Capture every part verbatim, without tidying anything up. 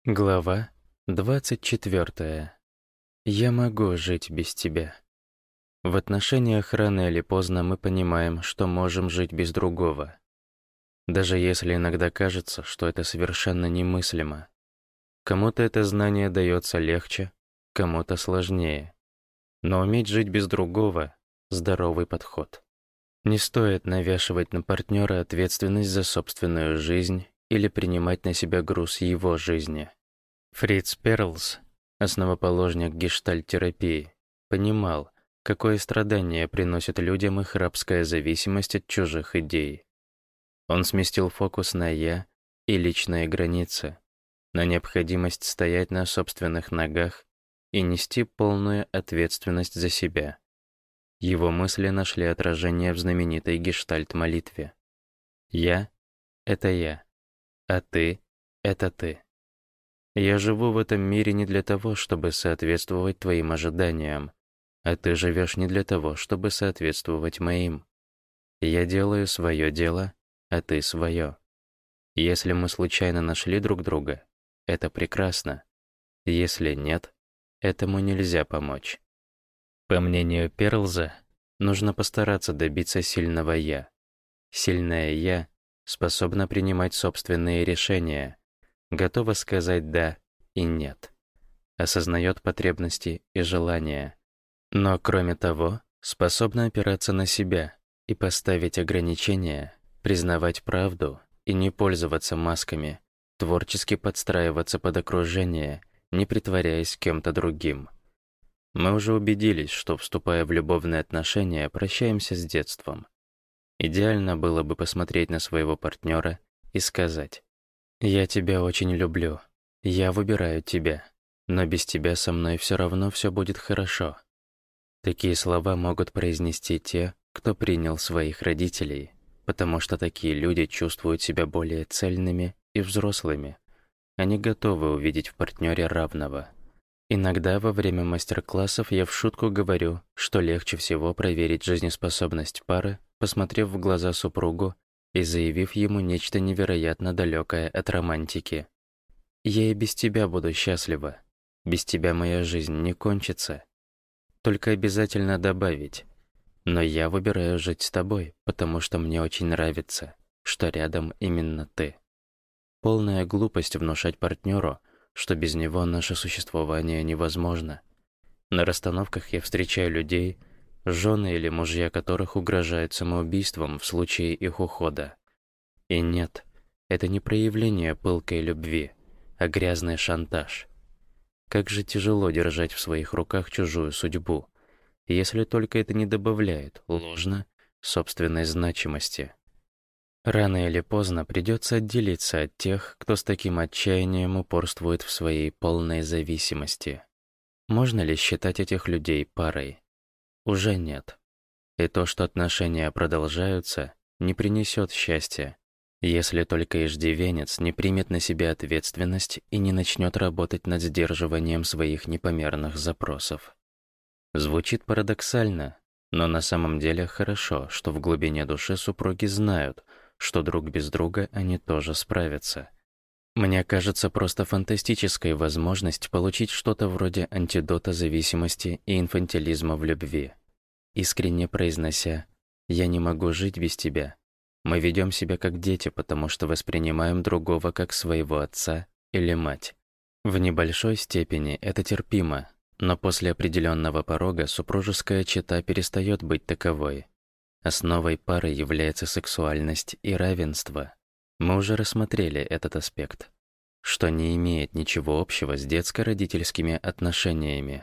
Глава двадцать четвёртая. Я могу жить без тебя. В отношениях рано или поздно мы понимаем, что можем жить без другого. Даже если иногда кажется, что это совершенно немыслимо. Кому-то это знание дается легче, кому-то сложнее. Но уметь жить без другого — здоровый подход. Не стоит навешивать на партнера ответственность за собственную жизнь или принимать на себя груз его жизни. Фриц Перлс, основоположник гештальт-терапии, понимал, какое страдание приносит людям их рабская зависимость от чужих идей. Он сместил фокус на «я» и личные границы, на необходимость стоять на собственных ногах и нести полную ответственность за себя. Его мысли нашли отражение в знаменитой гештальт-молитве. «Я — это я, а ты — это ты». Я живу в этом мире не для того, чтобы соответствовать твоим ожиданиям, а ты живешь не для того, чтобы соответствовать моим. Я делаю свое дело, а ты свое. Если мы случайно нашли друг друга, это прекрасно. Если нет, этому нельзя помочь. По мнению Перлза, нужно постараться добиться сильного «я». Сильное «я» способно принимать собственные решения, готова сказать «да» и «нет», осознает потребности и желания, но, кроме того, способна опираться на себя и поставить ограничения, признавать правду и не пользоваться масками, творчески подстраиваться под окружение, не притворяясь кем-то другим. Мы уже убедились, что, вступая в любовные отношения, прощаемся с детством. Идеально было бы посмотреть на своего партнера и сказать: «Я тебя очень люблю. Я выбираю тебя. Но без тебя со мной все равно все будет хорошо». Такие слова могут произнести те, кто принял своих родителей, потому что такие люди чувствуют себя более цельными и взрослыми. Они готовы увидеть в партнере равного. Иногда во время мастер-классов я в шутку говорю, что легче всего проверить жизнеспособность пары, посмотрев в глаза супругу и заявив ему нечто невероятно далекое от романтики. «Я и без тебя буду счастлива. Без тебя моя жизнь не кончится». Только обязательно добавить: «Но я выбираю жить с тобой, потому что мне очень нравится, что рядом именно ты». Полная глупость внушать партнеру, что без него наше существование невозможно. На расстановках я встречаю людей, жены или мужья которых угрожают самоубийством в случае их ухода. И нет, это не проявление пылкой любви, а грязный шантаж. Как же тяжело держать в своих руках чужую судьбу, если только это не добавляет, ложно, собственной значимости. Рано или поздно придется отделиться от тех, кто с таким отчаянием упорствует в своей полной зависимости. Можно ли считать этих людей парой? Уже нет. И то, что отношения продолжаются, не принесет счастья, если только иждивенец не примет на себя ответственность и не начнет работать над сдерживанием своих непомерных запросов. Звучит парадоксально, но на самом деле хорошо, что в глубине души супруги знают, что друг без друга они тоже справятся. Мне кажется просто фантастической возможность получить что-то вроде антидота зависимости и инфантилизма в любви. Искренне произнося «я не могу жить без тебя», мы ведем себя как дети, потому что воспринимаем другого как своего отца или мать. В небольшой степени это терпимо, но после определенного порога супружеская чета перестает быть таковой. Основой пары является сексуальность и равенство. Мы уже рассмотрели этот аспект, что не имеет ничего общего с детско-родительскими отношениями.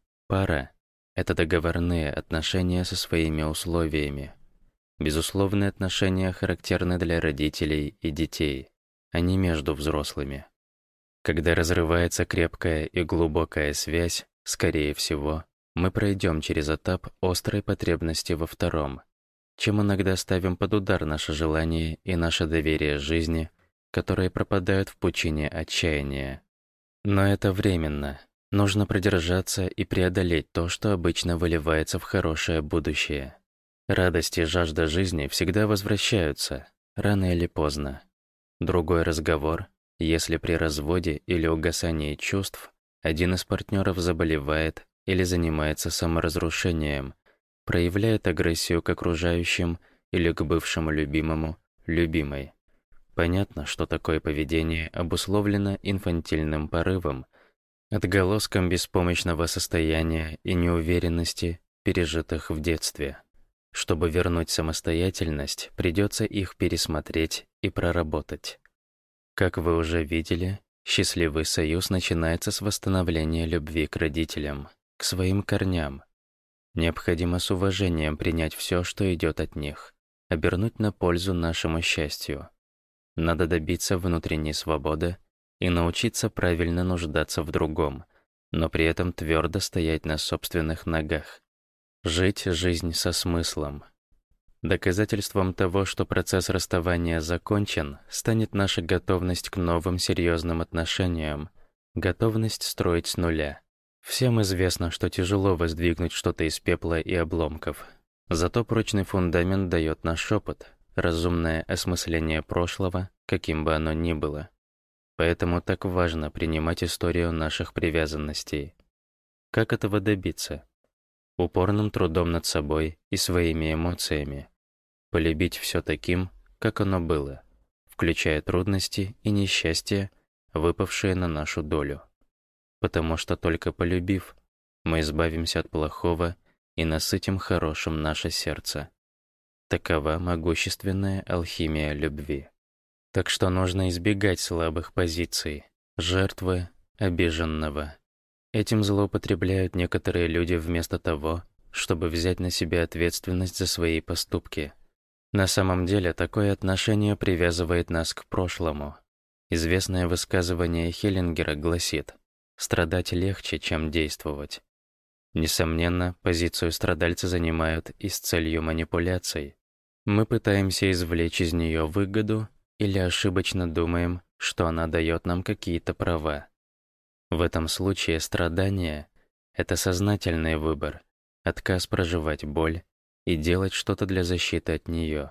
Пара — это договорные отношения со своими условиями. Безусловные отношения характерны для родителей и детей, а не между взрослыми. Когда разрывается крепкая и глубокая связь, скорее всего, мы пройдем через этап острой потребности во втором, чем иногда ставим под удар наше желание и наше доверие жизни, которые пропадают в пучине отчаяния. Но это временно. Нужно продержаться и преодолеть то, что обычно выливается в хорошее будущее. Радость и жажда жизни всегда возвращаются, рано или поздно. Другой разговор, Если при разводе или угасании чувств один из партнеров заболевает или занимается саморазрушением, проявляет агрессию к окружающим или к бывшему любимому, любимой. Понятно, что такое поведение обусловлено инфантильным порывом, отголоском беспомощного состояния и неуверенности, пережитых в детстве. Чтобы вернуть самостоятельность, придется их пересмотреть и проработать. Как вы уже видели, счастливый союз начинается с восстановления любви к родителям, к своим корням. Необходимо с уважением принять все, что идет от них, обернуть на пользу нашему счастью. Надо добиться внутренней свободы и научиться правильно нуждаться в другом, но при этом твердо стоять на собственных ногах. Жить жизнь со смыслом. Доказательством того, что процесс расставания закончен, станет наша готовность к новым серьезным отношениям, готовность строить с нуля. Всем известно, что тяжело воздвигнуть что-то из пепла и обломков. Зато прочный фундамент дает наш опыт, разумное осмысление прошлого, каким бы оно ни было. Поэтому так важно принимать историю наших привязанностей. Как этого добиться? Упорным трудом над собой и своими эмоциями. Полюбить все таким, как оно было, включая трудности и несчастья, выпавшие на нашу долю. Потому что только полюбив, мы избавимся от плохого и насытим хорошим наше сердце. Такова могущественная алхимия любви. Так что нужно избегать слабых позиций, жертвы, обиженного. Этим злоупотребляют некоторые люди вместо того, чтобы взять на себя ответственность за свои поступки. На самом деле такое отношение привязывает нас к прошлому. Известное высказывание Хеллингера гласит: «Страдать легче, чем действовать». Несомненно, позицию страдальца занимают и с целью манипуляций. Мы пытаемся извлечь из нее выгоду или ошибочно думаем, что она дает нам какие-то права. В этом случае страдание — это сознательный выбор, отказ проживать боль и делать что-то для защиты от нее.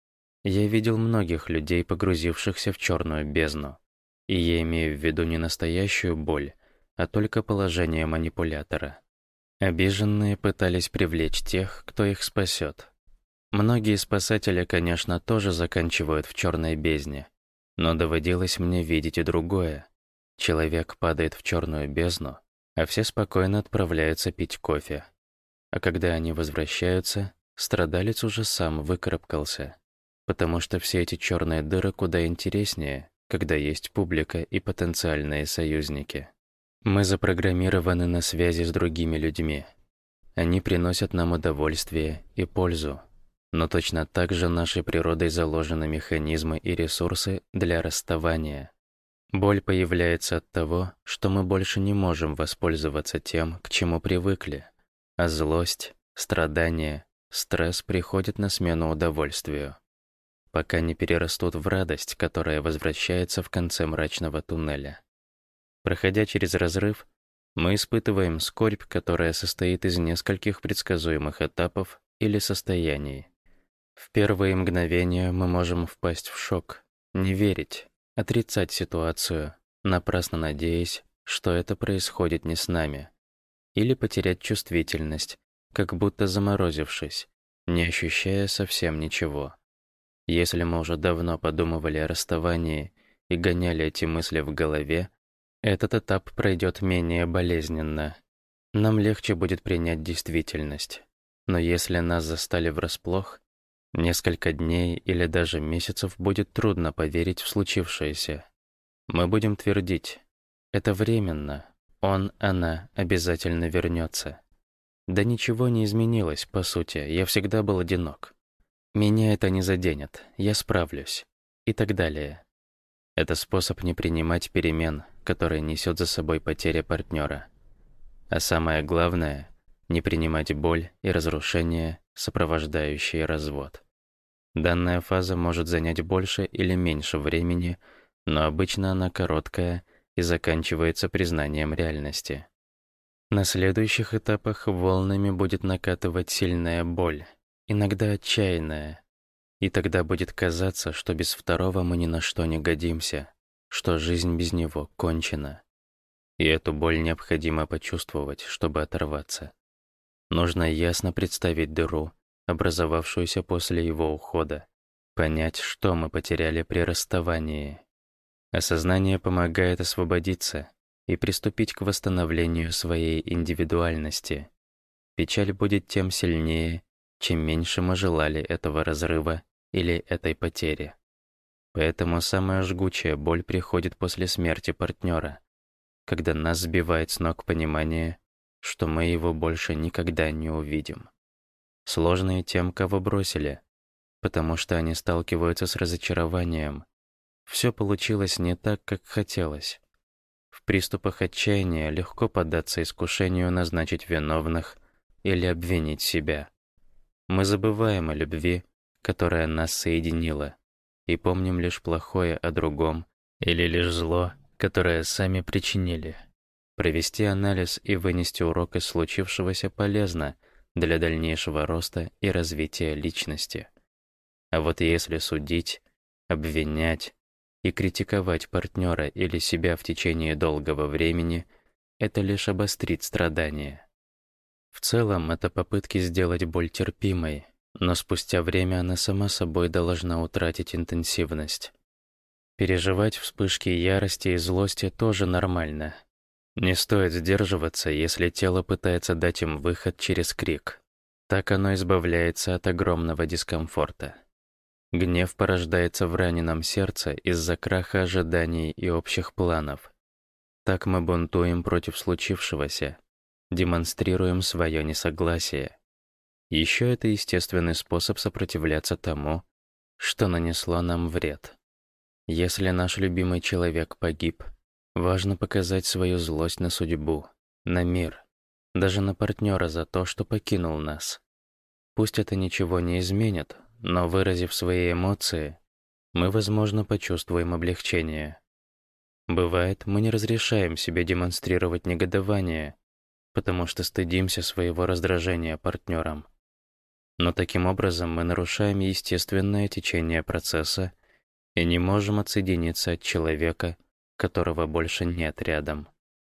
Я видел многих людей, погрузившихся в черную бездну, и я имею в виду не настоящую боль, а только положение манипулятора. Обиженные пытались привлечь тех, кто их спасет. Многие спасатели, конечно, тоже заканчивают в черной бездне, но доводилось мне видеть и другое. Человек падает в черную бездну, а все спокойно отправляются пить кофе. А когда они возвращаются, страдалец уже сам выкарабкался, потому что все эти черные дыры куда интереснее, когда есть публика и потенциальные союзники. Мы запрограммированы на связи с другими людьми. Они приносят нам удовольствие и пользу, но точно так же нашей природой заложены механизмы и ресурсы для расставания. Боль появляется от того, что мы больше не можем воспользоваться тем, к чему привыкли, а злость, страдание, стресс приходят на смену удовольствию, пока не перерастут в радость, которая возвращается в конце мрачного туннеля. Проходя через разрыв, мы испытываем скорбь, которая состоит из нескольких предсказуемых этапов или состояний. В первые мгновения мы можем впасть в шок, не верить, отрицать ситуацию, напрасно надеясь, что это происходит не с нами, или потерять чувствительность, как будто заморозившись, не ощущая совсем ничего. Если мы уже давно подумывали о расставании и гоняли эти мысли в голове, этот этап пройдет менее болезненно. Нам легче будет принять действительность. Но если нас застали врасплох, несколько дней или даже месяцев будет трудно поверить в случившееся. Мы будем твердить: это временно, он, она обязательно вернется. Да ничего не изменилось, по сути, я всегда был одинок. Меня это не заденет, я справлюсь. И так далее. Это способ не принимать перемен, которые несет за собой потеря партнера. А самое главное — не принимать боль и разрушение, сопровождающие развод. Данная фаза может занять больше или меньше времени, но обычно она короткая и заканчивается признанием реальности. На следующих этапах волнами будет накатывать сильная боль, иногда отчаянная, и тогда будет казаться, что без второго мы ни на что не годимся, что жизнь без него кончена. И эту боль необходимо почувствовать, чтобы оторваться. Нужно ясно представить дыру, образовавшуюся после его ухода, понять, что мы потеряли при расставании. Осознание помогает освободиться и приступить к восстановлению своей индивидуальности. Печаль будет тем сильнее, чем меньше мы желали этого разрыва или этой потери. Поэтому самая жгучая боль приходит после смерти партнера, когда нас сбивает с ног понимание, что мы его больше никогда не увидим. Сложно и тем, кого бросили, потому что они сталкиваются с разочарованием. Все получилось не так, как хотелось. В приступах отчаяния легко поддаться искушению назначить виновных или обвинить себя. Мы забываем о любви, которая нас соединила, и помним лишь плохое о другом или лишь зло, которое сами причинили. Провести анализ и вынести урок из случившегося полезно для дальнейшего роста и развития личности. А вот если судить, обвинять и критиковать партнера или себя в течение долгого времени, это лишь обострит страдания. В целом, это попытки сделать боль терпимой, но спустя время она сама собой должна утратить интенсивность. Переживать вспышки ярости и злости тоже нормально. Не стоит сдерживаться, если тело пытается дать им выход через крик. Так оно избавляется от огромного дискомфорта. Гнев порождается в раненом сердце из-за краха ожиданий и общих планов. Так мы бунтуем против случившегося, демонстрируем свое несогласие. Еще это естественный способ сопротивляться тому, что нанесло нам вред. Если наш любимый человек погиб, важно показать свою злость на судьбу, на мир, даже на партнера за то, что покинул нас. Пусть это ничего не изменит, но выразив свои эмоции, мы, возможно, почувствуем облегчение. Бывает, мы не разрешаем себе демонстрировать негодование, потому что стыдимся своего раздражения партнером. Но таким образом мы нарушаем естественное течение процесса и не можем отсоединиться от человека, которого больше нет рядом.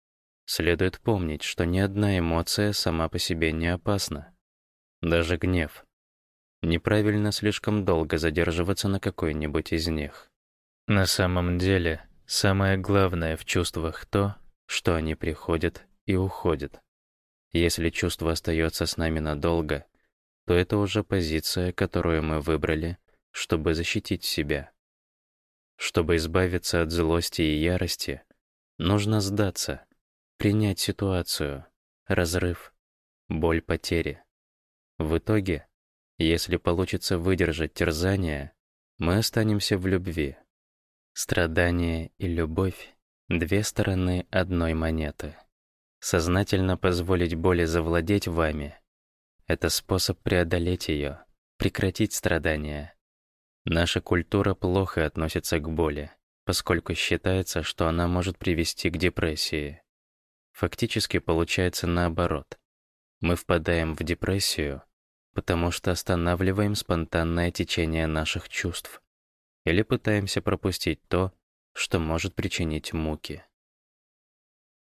Следует помнить, что ни одна эмоция сама по себе не опасна. Даже гнев. Неправильно слишком долго задерживаться на какой-нибудь из них. На самом деле, самое главное в чувствах то, что они приходят и уходят. Если чувство остается с нами надолго, то это уже позиция, которую мы выбрали, чтобы защитить себя. Чтобы избавиться от злости и ярости, нужно сдаться, принять ситуацию, разрыв, боль потери. В итоге, если получится выдержать терзание, мы останемся в любви. Страдание и любовь — две стороны одной монеты. Сознательно позволить боли завладеть вами — это способ преодолеть ее, прекратить страдания. Наша культура плохо относится к боли, поскольку считается, что она может привести к депрессии. Фактически получается наоборот. Мы впадаем в депрессию, потому что останавливаем спонтанное течение наших чувств или пытаемся пропустить то, что может причинить муки.